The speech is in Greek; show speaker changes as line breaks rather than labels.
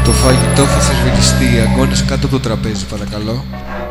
Το φαγητό θα σερβιριστεί. Αγκώνες κάτω από το τραπέζι, παρακαλώ.